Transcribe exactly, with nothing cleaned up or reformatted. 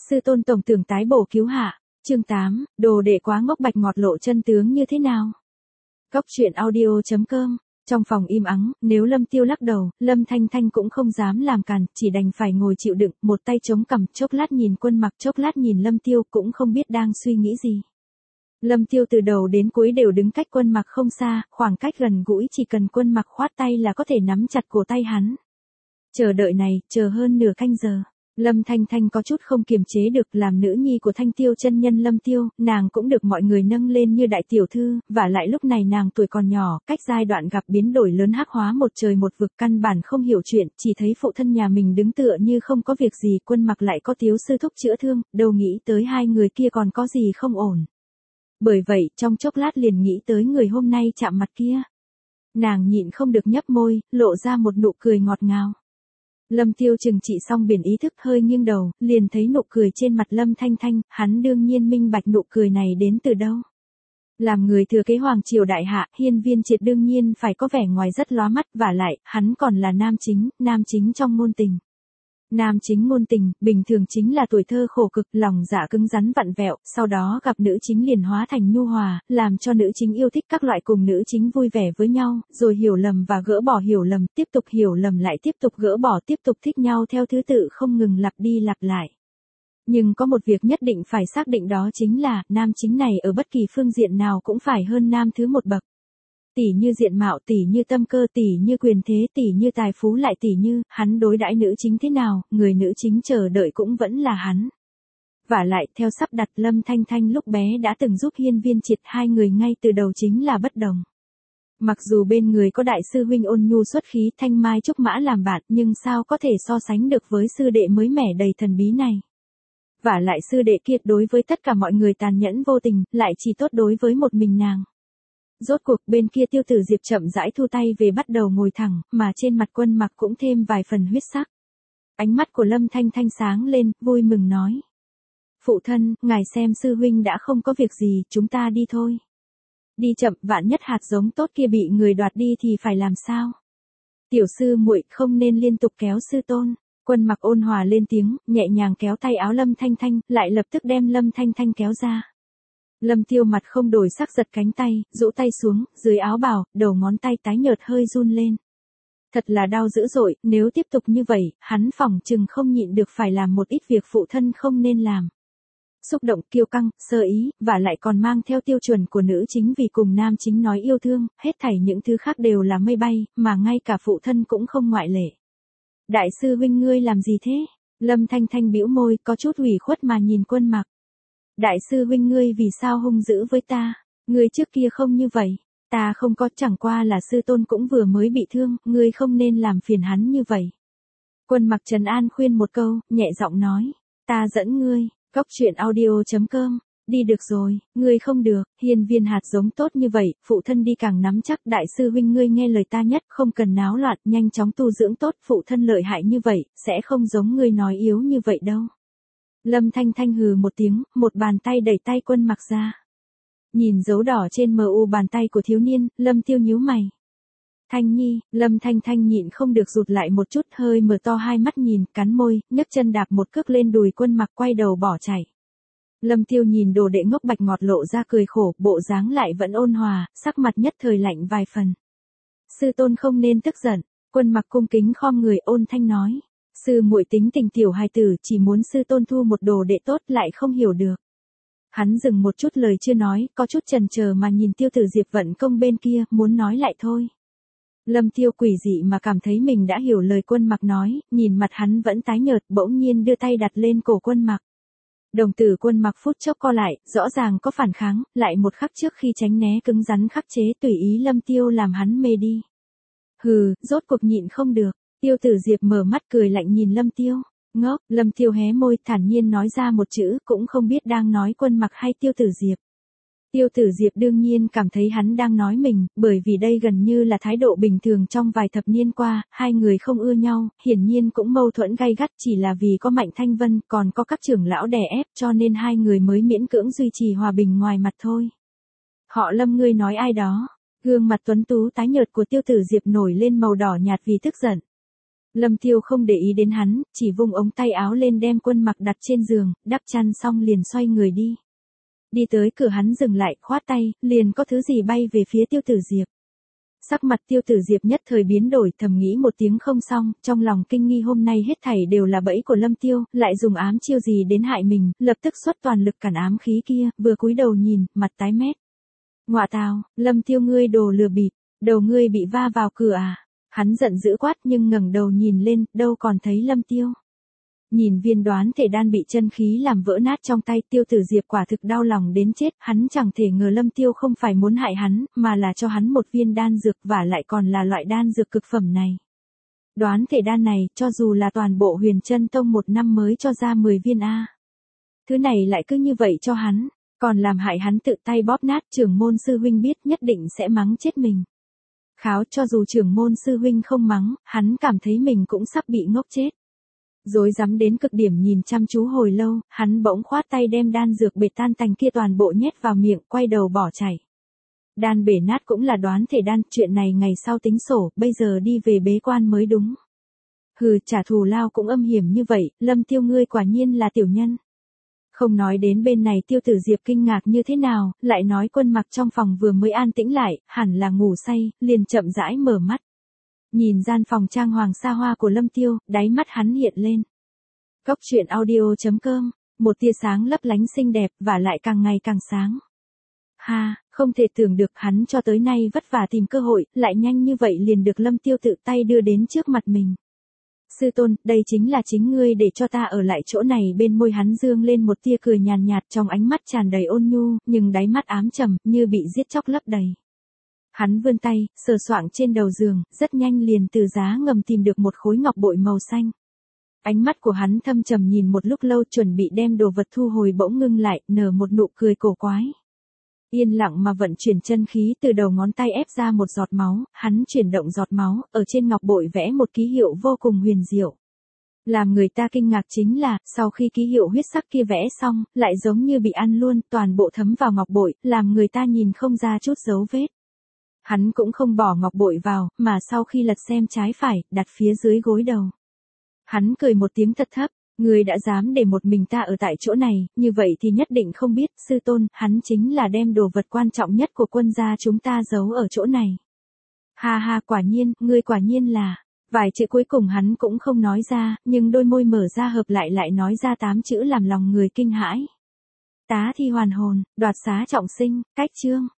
Sư tôn tổng tưởng tái bổ cứu hạ. Chương tám, đồ đệ quá ngốc bạch ngọt lộ chân tướng như thế nào? Cốc truyện audio chấm com. Trong phòng im ắng, nếu Lâm Tiêu lắc đầu, Lâm Thanh Thanh cũng không dám làm càn, chỉ đành phải ngồi chịu đựng, một tay chống cằm, chốc lát nhìn Quân Mặc, chốc lát nhìn Lâm Tiêu, cũng không biết đang suy nghĩ gì. Lâm Tiêu từ đầu đến cuối đều đứng cách Quân Mặc không xa, khoảng cách gần gũi, chỉ cần Quân Mặc khoát tay là có thể nắm chặt cổ tay hắn. Chờ đợi này, chờ hơn nửa canh giờ. Lâm Thanh Thanh có chút không kiềm chế được, làm nữ nhi của Thanh Tiêu chân nhân Lâm Tiêu, nàng cũng được mọi người nâng lên như đại tiểu thư, và lại lúc này nàng tuổi còn nhỏ, cách giai đoạn gặp biến đổi lớn hắc hóa một trời một vực, căn bản không hiểu chuyện, chỉ thấy phụ thân nhà mình đứng tựa như không có việc gì, Quân Mặc lại có Tiếu sư thúc chữa thương, đâu nghĩ tới hai người kia còn có gì không ổn. Bởi vậy, trong chốc lát liền nghĩ tới người hôm nay chạm mặt kia. Nàng nhịn không được nhấp môi, lộ ra một nụ cười ngọt ngào. Lâm Tiêu chừng trị xong biển ý thức hơi nghiêng đầu, liền thấy nụ cười trên mặt Lâm Thanh Thanh, hắn đương nhiên minh bạch nụ cười này đến từ đâu. Làm người thừa kế hoàng triều đại hạ, Hiên Viên Triệt đương nhiên phải có vẻ ngoài rất lóa mắt, vả lại, hắn còn là nam chính, nam chính trong ngôn tình. Nam chính ngôn tình, bình thường chính là tuổi thơ khổ cực, lòng dạ cứng rắn vặn vẹo, sau đó gặp nữ chính liền hóa thành nhu hòa, làm cho nữ chính yêu thích các loại cùng nữ chính vui vẻ với nhau, rồi hiểu lầm và gỡ bỏ hiểu lầm, tiếp tục hiểu lầm lại tiếp tục gỡ bỏ, tiếp tục thích nhau theo thứ tự không ngừng lặp đi lặp lại. Nhưng có một việc nhất định phải xác định, đó chính là, nam chính này ở bất kỳ phương diện nào cũng phải hơn nam thứ một bậc. Tỷ như diện mạo, tỷ như tâm cơ, tỷ như quyền thế, tỷ như tài phú, lại tỷ như, hắn đối đãi nữ chính thế nào, người nữ chính chờ đợi cũng vẫn là hắn. Vả lại, theo sắp đặt, Lâm Thanh Thanh lúc bé đã từng giúp Hiên Viên Triệt, hai người ngay từ đầu chính là bất đồng. Mặc dù bên người có đại sư huynh ôn nhu xuất khí Thanh Mai Trúc Mã làm bạn, nhưng sao có thể so sánh được với sư đệ mới mẻ đầy thần bí này. Vả lại sư đệ kia đối với tất cả mọi người tàn nhẫn vô tình, lại chỉ tốt đối với một mình nàng. Rốt cuộc bên kia Tiêu Tử Diệp chậm rãi thu tay về bắt đầu ngồi thẳng, mà trên mặt Quân Mặc cũng thêm vài phần huyết sắc. Ánh mắt của Lâm Thanh Thanh sáng lên, vui mừng nói. Phụ thân, ngài xem sư huynh đã không có việc gì, chúng ta đi thôi. Đi chậm, vạn nhất hạt giống tốt kia bị người đoạt đi thì phải làm sao? Tiểu sư muội không nên liên tục kéo sư tôn. Quân Mặc ôn hòa lên tiếng, nhẹ nhàng kéo tay áo Lâm Thanh Thanh, lại lập tức đem Lâm Thanh Thanh kéo ra. Lâm Tiêu mặt không đổi sắc giật cánh tay, rũ tay xuống, dưới áo bào, đầu ngón tay tái nhợt hơi run lên. Thật là đau dữ dội, nếu tiếp tục như vậy, hắn phỏng chừng không nhịn được phải làm một ít việc phụ thân không nên làm. Xúc động, kiêu căng, sơ ý, và lại còn mang theo tiêu chuẩn của nữ chính vì cùng nam chính nói yêu thương, hết thảy những thứ khác đều là mây bay, mà ngay cả phụ thân cũng không ngoại lệ. Đại sư huynh ngươi làm gì thế? Lâm Thanh Thanh bĩu môi, có chút ủy khuất mà nhìn Quân Mặc. Đại sư huynh ngươi vì sao hung dữ với ta? Ngươi trước kia không như vậy. Ta không có, chẳng qua là sư tôn cũng vừa mới bị thương, ngươi không nên làm phiền hắn như vậy. Quân Mặc trấn an khuyên một câu, nhẹ giọng nói. Ta dẫn ngươi, cốc truyện audio chấm com. Đi được rồi, ngươi không được, Hiên Viên hạt giống tốt như vậy, phụ thân đi càng nắm chắc, đại sư huynh ngươi nghe lời ta nhất, không cần náo loạn, nhanh chóng tu dưỡng tốt, phụ thân lợi hại như vậy, sẽ không giống ngươi nói yếu như vậy đâu. Lâm Thanh Thanh hừ một tiếng, một bàn tay đẩy tay Quân Mặc ra. Nhìn dấu đỏ trên mờ u bàn tay của thiếu niên, Lâm Tiêu nhíu mày. Thanh Nhi, Lâm Thanh Thanh nhịn không được rụt lại một chút, hơi mở to hai mắt nhìn, cắn môi, nhấc chân đạp một cước lên đùi Quân Mặc, quay đầu bỏ chạy. Lâm Tiêu nhìn đồ đệ ngốc bạch ngọt lộ ra cười khổ, bộ dáng lại vẫn ôn hòa, sắc mặt nhất thời lạnh vài phần. Sư tôn không nên tức giận, Quân Mặc cung kính khom người ôn thanh nói. Sư muội tính tình tiểu hài tử, chỉ muốn sư tôn thu một đồ đệ tốt, lại không hiểu được. Hắn dừng một chút lời chưa nói, có chút chần chờ mà nhìn Tiêu Tử Diệp vận công bên kia, muốn nói lại thôi. Lâm Tiêu quỷ dị mà cảm thấy mình đã hiểu lời Quân Mặc nói, nhìn mặt hắn vẫn tái nhợt, bỗng nhiên đưa tay đặt lên cổ Quân Mặc. Đồng tử Quân Mặc phút chốc co lại, rõ ràng có phản kháng, lại một khắc trước khi tránh né cứng rắn khắc chế tùy ý Lâm Tiêu làm hắn mê đi. Hừ, rốt cuộc nhịn không được. Tiêu Tử Diệp mở mắt cười lạnh nhìn Lâm Tiêu. Ngốc, Lâm Tiêu hé môi thản nhiên nói ra một chữ, cũng không biết đang nói Quân Mặc hay Tiêu Tử Diệp. Tiêu Tử Diệp đương nhiên cảm thấy hắn đang nói mình, bởi vì đây gần như là thái độ bình thường trong vài thập niên qua, hai người không ưa nhau, hiển nhiên cũng mâu thuẫn gay gắt, chỉ là vì có Mạnh Thanh Vân, còn có các trưởng lão đè ép, cho nên hai người mới miễn cưỡng duy trì hòa bình ngoài mặt thôi. Họ Lâm, ngươi nói ai đó? Gương mặt tuấn tú tái nhợt của Tiêu Tử Diệp nổi lên màu đỏ nhạt vì tức giận. Lâm Tiêu không để ý đến hắn, chỉ vung ống tay áo lên đem quân mặc đặt trên giường, đắp chăn xong liền xoay người đi. Đi tới cửa hắn dừng lại, khoát tay, liền có thứ gì bay về phía Tiêu Tử Diệp. Sắc mặt Tiêu Tử Diệp nhất thời biến đổi, thầm nghĩ một tiếng không xong, trong lòng kinh nghi hôm nay hết thảy đều là bẫy của Lâm Tiêu, lại dùng ám chiêu gì đến hại mình, lập tức xuất toàn lực cản ám khí kia, vừa cúi đầu nhìn, mặt tái mét. Ngọa tào, Lâm Tiêu ngươi đồ lừa bịp, đầu ngươi bị va vào cửa à? Hắn giận dữ quát nhưng ngẩng đầu nhìn lên, đâu còn thấy Lâm Tiêu. Nhìn viên đoán thể đan bị chân khí làm vỡ nát trong tay, Tiêu Tử Diệp quả thực đau lòng đến chết, hắn chẳng thể ngờ Lâm Tiêu không phải muốn hại hắn, mà là cho hắn một viên đan dược và lại còn là loại đan dược cực phẩm này. Đoán thể đan này, cho dù là toàn bộ Huyền Chân Tông một năm mới cho ra mười viên a. Thứ này lại cứ như vậy cho hắn, còn làm hại hắn tự tay bóp nát, trưởng môn sư huynh biết nhất định sẽ mắng chết mình. Kháo, cho dù trưởng môn sư huynh không mắng, hắn cảm thấy mình cũng sắp bị ngốc chết. Rối rắm đến cực điểm nhìn chăm chú hồi lâu, hắn bỗng khoát tay đem đan dược bể tan tành kia toàn bộ nhét vào miệng, quay đầu bỏ chạy. Đan bể nát cũng là đoán thể đan, chuyện này ngày sau tính sổ, bây giờ đi về bế quan mới đúng. Hừ, trả thù lao cũng âm hiểm như vậy, Lâm Tiêu ngươi quả nhiên là tiểu nhân. Không nói đến bên này Tiêu Tử Diệp kinh ngạc như thế nào, lại nói quân mặc trong phòng vừa mới an tĩnh lại, hẳn là ngủ say, liền chậm rãi mở mắt. Nhìn gian phòng trang hoàng xa hoa của Lâm Tiêu, đáy mắt hắn hiện lên. Cốc truyện audio chấm com, một tia sáng lấp lánh xinh đẹp và lại càng ngày càng sáng. Ha, không thể tưởng được hắn cho tới nay vất vả tìm cơ hội, lại nhanh như vậy liền được Lâm Tiêu tự tay đưa đến trước mặt mình. Sư tôn, đây chính là chính ngươi để cho ta ở lại chỗ này, bên môi hắn dương lên một tia cười nhàn nhạt, trong ánh mắt tràn đầy ôn nhu, nhưng đáy mắt ám trầm, như bị giết chóc lấp đầy. Hắn vươn tay, sờ soạng trên đầu giường, rất nhanh liền từ giá ngầm tìm được một khối ngọc bội màu xanh. Ánh mắt của hắn thâm trầm nhìn một lúc lâu, chuẩn bị đem đồ vật thu hồi bỗng ngưng lại, nở một nụ cười cổ quái. Yên lặng mà vận chuyển chân khí, từ đầu ngón tay ép ra một giọt máu, hắn chuyển động giọt máu, ở trên ngọc bội vẽ một ký hiệu vô cùng huyền diệu. Làm người ta kinh ngạc chính là, sau khi ký hiệu huyết sắc kia vẽ xong, lại giống như bị ăn luôn, toàn bộ thấm vào ngọc bội, làm người ta nhìn không ra chút dấu vết. Hắn cũng không bỏ ngọc bội vào, mà sau khi lật xem trái phải, đặt phía dưới gối đầu. Hắn cười một tiếng thật thấp, người đã dám để một mình ta ở tại chỗ này, như vậy thì nhất định không biết, sư tôn, hắn chính là đem đồ vật quan trọng nhất của quân gia chúng ta giấu ở chỗ này. Ha ha, quả nhiên, ngươi quả nhiên là, vài chữ cuối cùng hắn cũng không nói ra, nhưng đôi môi mở ra hợp lại lại nói ra tám chữ làm lòng người kinh hãi. Tá thi hoàn hồn, đoạt xá trọng sinh, cách chương.